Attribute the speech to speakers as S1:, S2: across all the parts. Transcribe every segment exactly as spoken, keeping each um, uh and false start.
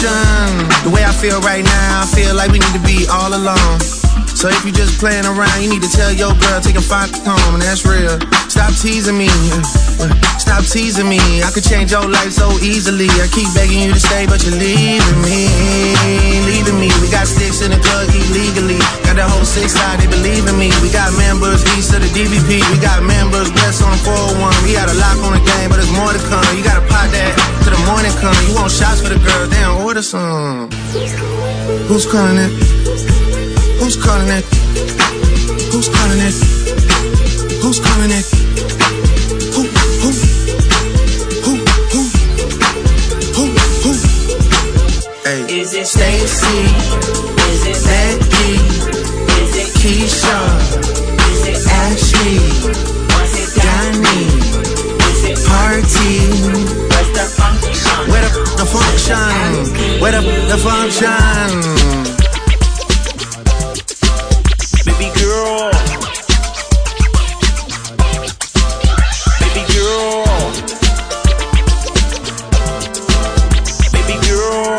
S1: function. The way I feel right now, I feel like we need to be all alone. So if you just playing around, you need to tell your girl, take a fuck home, and that's real. Stop teasing me, stop teasing me. I could change your life so easily. I keep begging you to stay, but you're leaving me, leaving me. We got sticks in the club illegally. Got the whole six side, they believe in me. We got members east of the D V P. We got members west on the four oh one. We got a lock on the game, but there's more to come. You gotta pot that till the morning come. You want shots for the girls, they don't order some. Who's calling it? Who's calling it? Who's calling it? Who's calling it? Who, who? Who, who? Who, who? Hey. Is it Stacy? Is it Becky? Is it Keisha? Is it Ashley? Was it Donnie? Is it Party? Where's the function? Where the, the function? Where the, the function? Baby girl, baby girl, baby girl,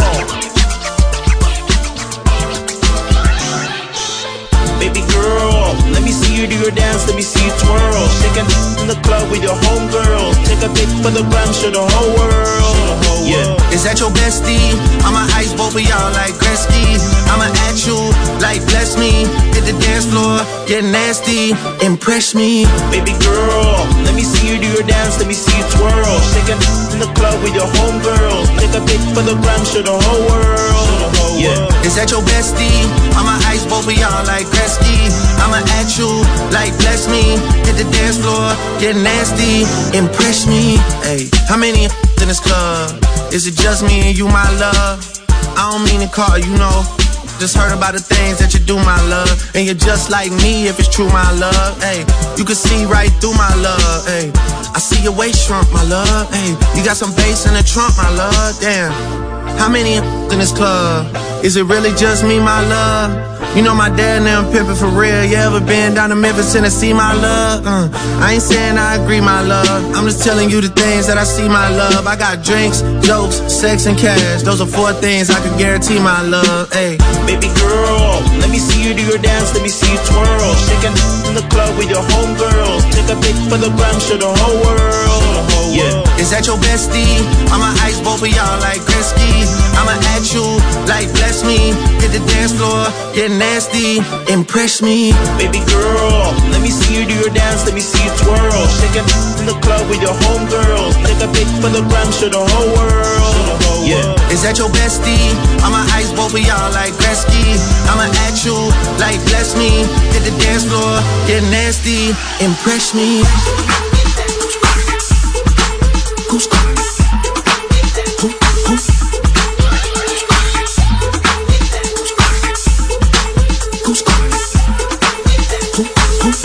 S1: baby girl. Let me see you do your dance, let me see you twirl. Shake it in the club with your homegirls. Take a pic for the gram, show the whole world. Yeah. Is that your bestie? I'ma ice both of y'all like Gretzky. I'ma at you like bless me. Hit the dance floor, get nasty, impress me. Baby girl, let me see you do your dance, let me see you twirl. Shake it in the club with your homegirls. Take a pic for the gram, show the whole world. Yeah. Is that your bestie? I'ma ice both of y'all like Gretzky. I'ma at you like bless me. Hit the dance floor, get nasty, impress me. Hey, how many in this club? Is it just me and you, my love? I don't mean to call you, know. Just heard about the things that you do, my love. And you're just like me if it's true, my love. Hey, you can see right through my love. Hey, I see your waist shrunk, my love. Hey, you got some bass in the trunk, my love. Damn, how many in this club? Is it really just me, my love? You know my dad now I'm pimping for real. You ever been down to Memphis, Tennessee, my love? Uh, I ain't saying I agree, my love. I'm just telling you the things that I see, my love. I got drinks, jokes, sex, and cash. Those are four things I can guarantee, my love. Hey, baby girl, let me see you do your dance, let me see you twirl. Shaking in the club with your homegirls. Take a pic for the gram, show the whole world. Yeah. Is that your bestie? I'ma ice both of y'all like Gretzky. I'ma at you like bless me. Hit the dance floor, get nasty, impress me. Baby girl, let me see you do your dance, let me see you twirl. Shake it in the club with your homegirls. Take a pic for the gram, show the whole world. Yeah. Is that your bestie? I'ma ice both of y'all like Gretzky. I'ma at you like bless me. Hit the dance floor, get nasty, impress me. Who's calling it? Who, who? Who's calling it? Who, who?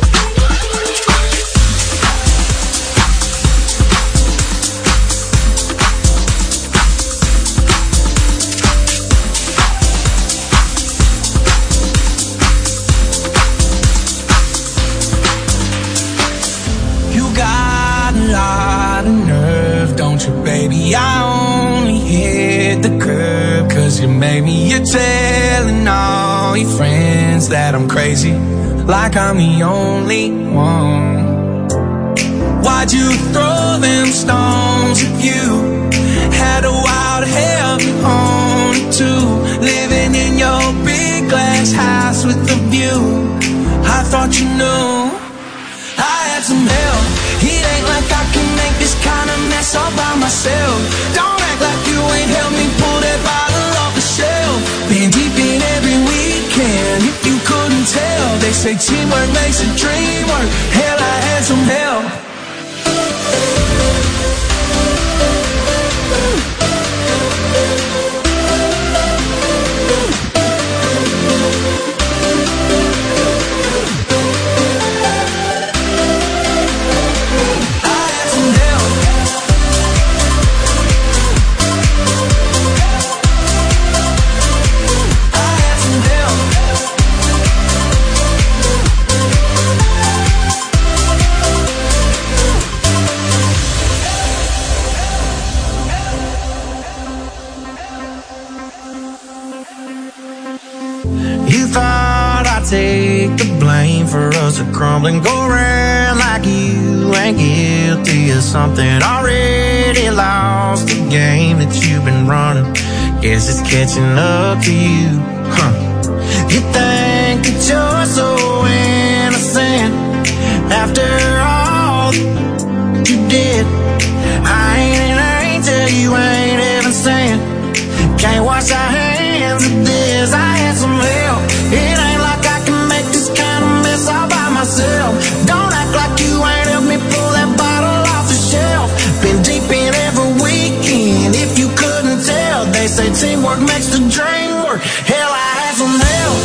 S1: You got a lot of nerve, don't you, baby? I only hit the curb 'cause you made me. You're telling all your friends that I'm crazy, like I'm the only one. Why'd you throw them stones if you had a wild hell on it too? Living in your big glass house with a view. I thought you knew I had some help. It ain't like I can make this kind of mess all by myself. Don't act like you ain't helped me pull that bottle off the shelf. Been deep in every weekend, if you couldn't tell. They say teamwork makes a dream work. Hell, I had some help. waiting for us to crumble and go round like you ain't guilty of something already lost. The game that you've been running, guess it's catching up to you. Huh? You think that you're so innocent after all you did. I ain't an angel, you ain't even saying. Can't wash our hands of this. I had some help. It ain't like I can make this kind of mess all by myself. Don't act like you ain't helped me pull that bottle off the shelf. Been deep in every weekend. If you couldn't tell, they say teamwork makes the dream work. Hell, I had some help.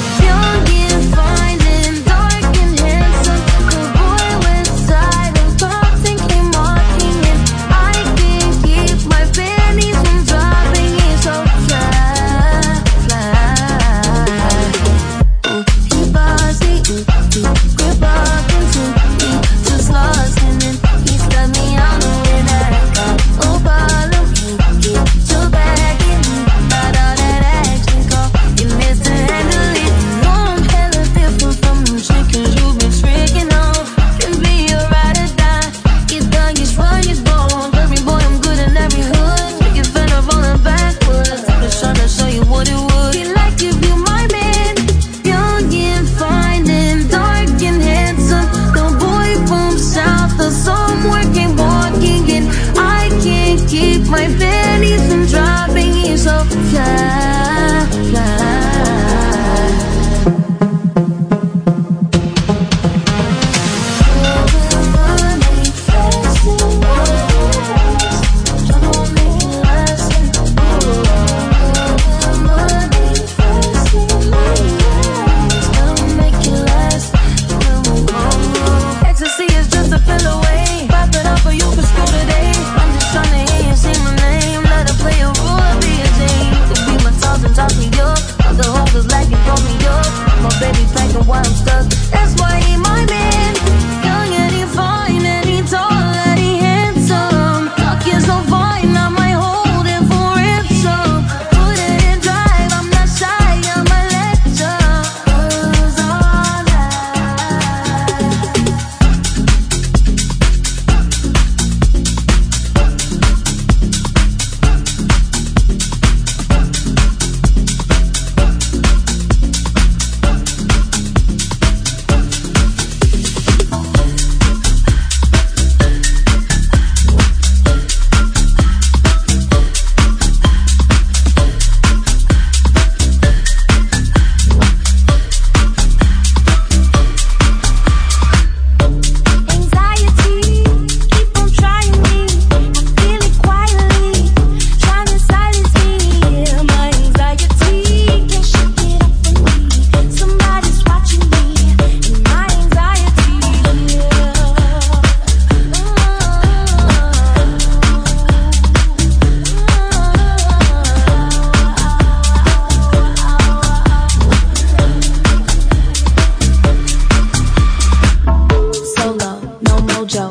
S2: Fine and dark and handsome, good boy with side of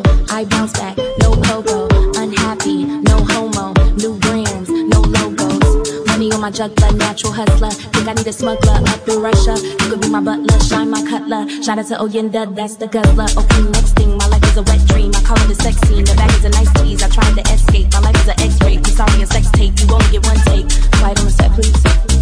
S2: I bounce back, no pogo. Unhappy, no homo. New brands, no logos. Money on my juggler, natural hustler. Think I need a smuggler up in Russia. You could be my butler, shine my cutler. Shout out to Oyenda, that's the guzzler. Okay, next thing, my life is a wet dream. I call it a sex scene, the bag is a nice tease. I tried to escape, my life is an X-ray. I'm sorry, a sex tape, you only get one take. Quiet on the set, please.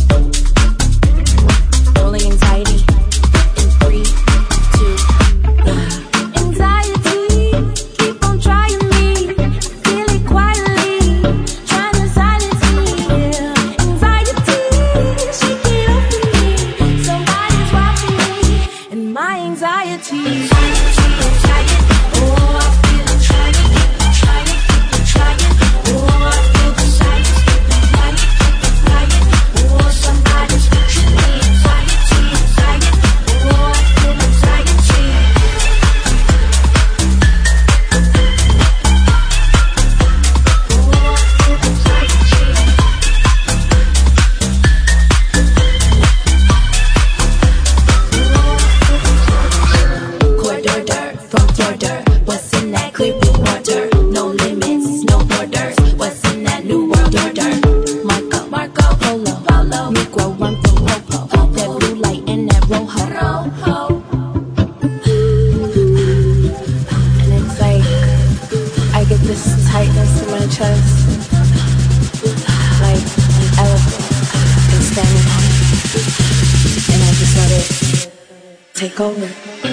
S2: Rolling anxiety in three, two, one. Anxiety, keep on trying me. Feel it quietly, trying to silence me. Anxiety, shake it off of me. Somebody's watching me, and my anxiety. Anxiety, anxiety, oh, I feel it trying, trying, trying. Oh, I feel the silence, flying, flying. Oh, somebody's watching me. Anxiety, anxiety, oh, I feel anxiety. Corridor from Florida, what's in that clear blue water? No limits, no borders. What's in that new world order? Marco, Marco, Polo, Polo, Negro run from Popo. That blue light and that rojo. And it's like I get this tightness in my chest, like an elephant and standing on it, and I just let it take over.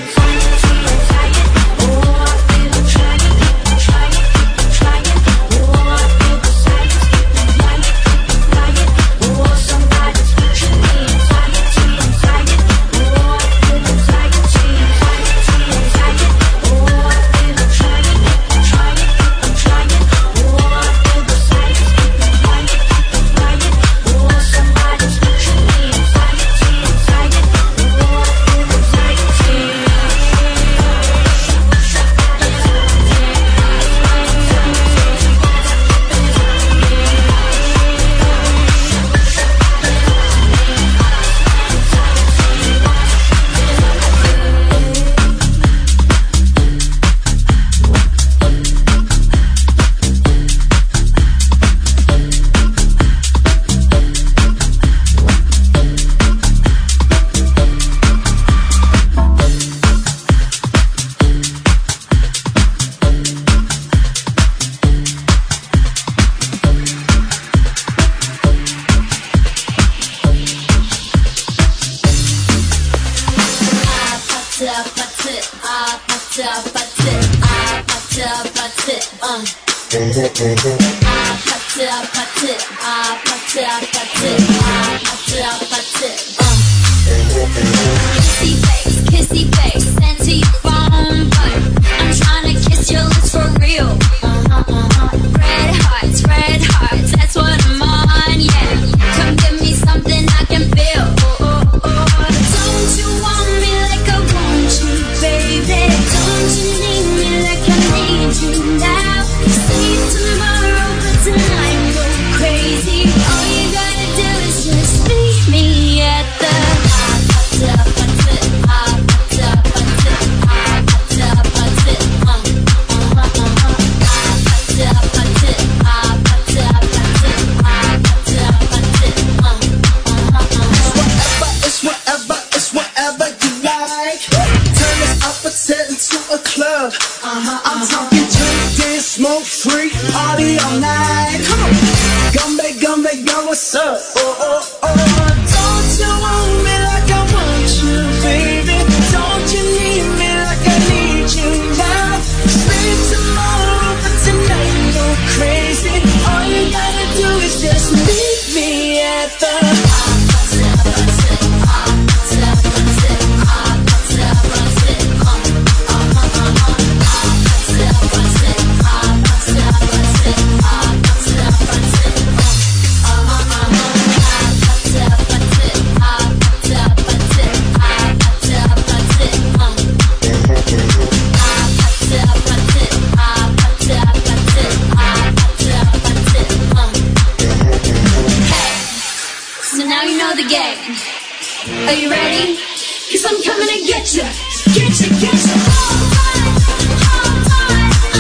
S3: Are you ready? 'Cause I'm coming to get you, get you, get you all night, all night.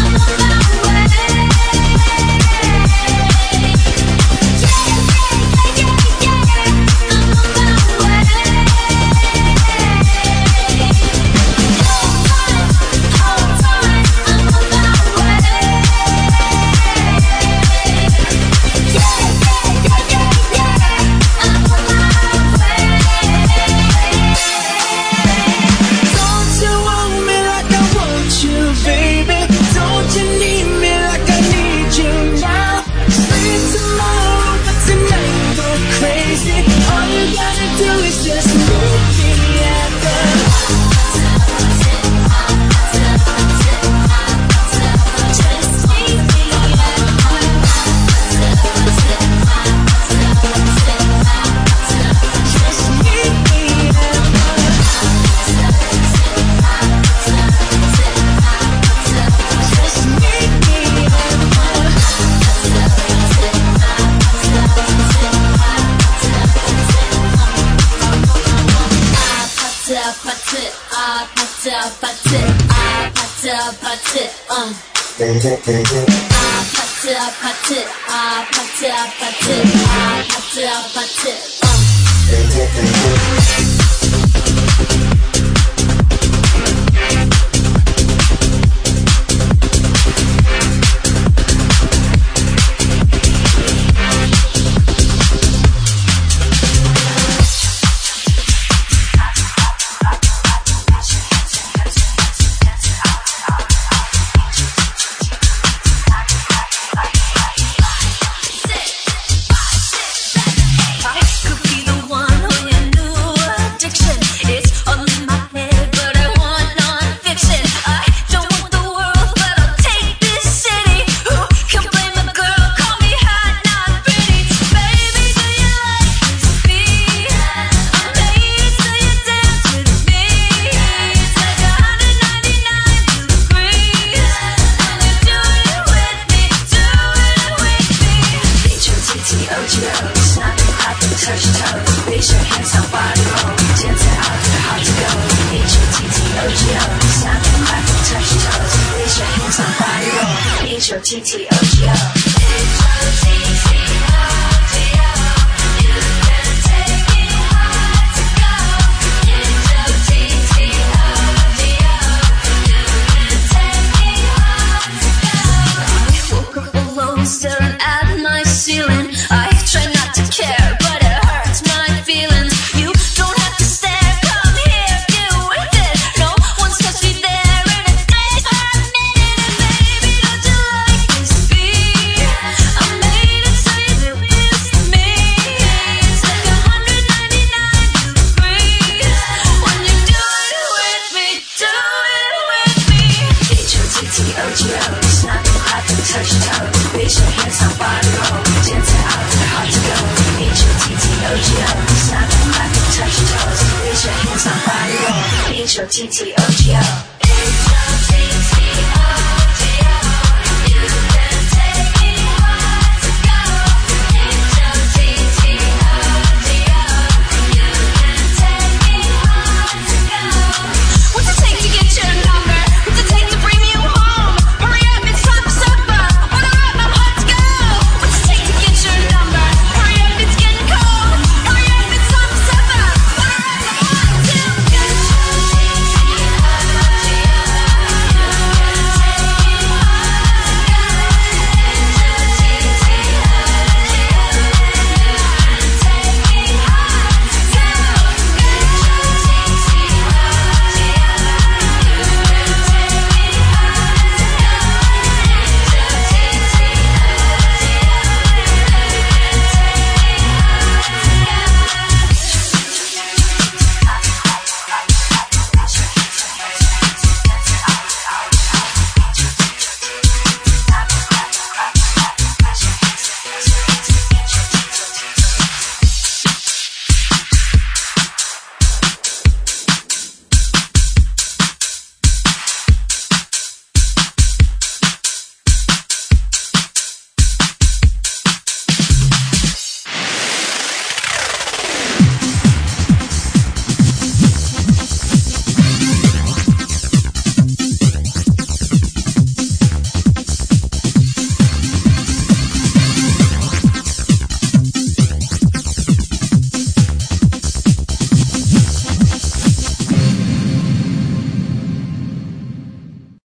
S2: uh. 아파트 아파트 아파트 아파트 아파트 아파트 uh.
S3: Touch, touch.